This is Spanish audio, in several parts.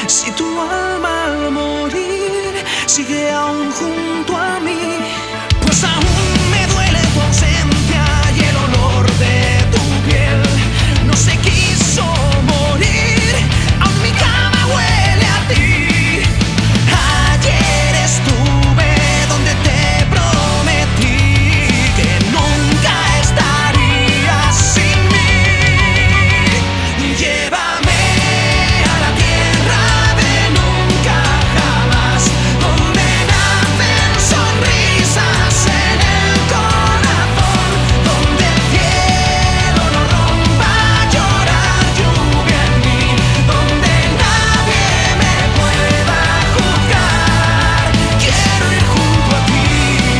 Si tu alma al morir sigue aún junto a mí, pues aún me duele tu ausencia y el olor de tu piel. No se quiso morir, aún mi cama huele a ti. Ayer estuve donde te prometí que nunca estarías sin mí. Llévame a la tierra de nunca jamás, donde nacen sonrisas en el corazón, donde el cielo no rompa a llorar lluvia en mí, donde nadie me pueda juzgar. Quiero ir junto a ti.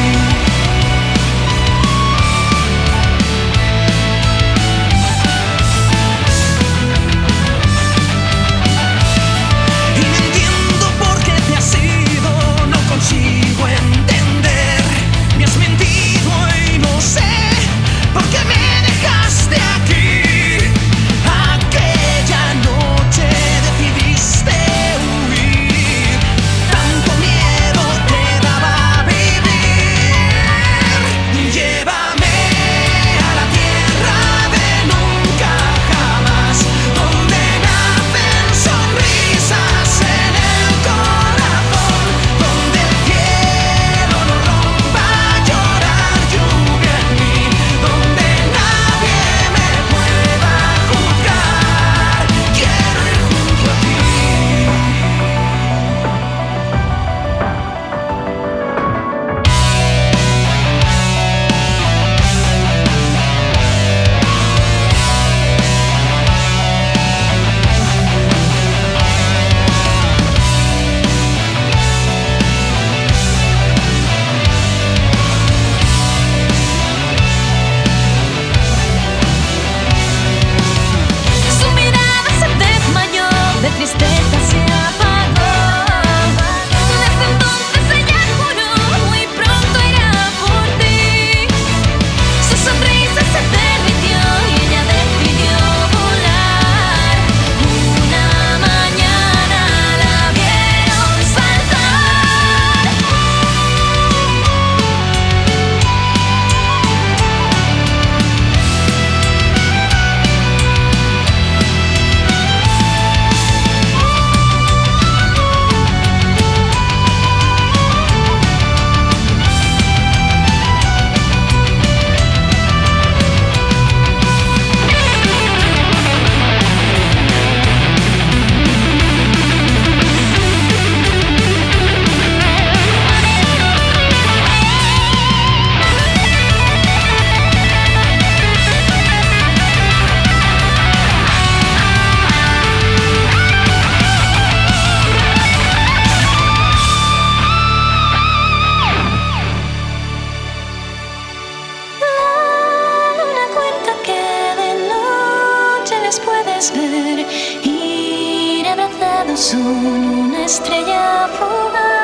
Y no entiendo por qué te has ido, no consigo entender. Me has mentido y no sé por qué me dejaste aquí. Aquella noche decidiste huir, tanto miedo te daba vivir. Llévame a la tierra de nunca jamás, donde nacen sonrisas en el corazón, donde el cielo no rompa a llorar lluvia en mí, donde nadie me pueda juzgar. Quiero ir junto a ti. Su mirada se desmayó, de tristeza se apagó. Desde entonces ella juró muy pronto irá por ti. Su sonrisa se derritió y ella decidió volar. Una mañana la vieron saltar. La luna cuenta que de noche les puedes ver ir abrazados en una estrella fugaz.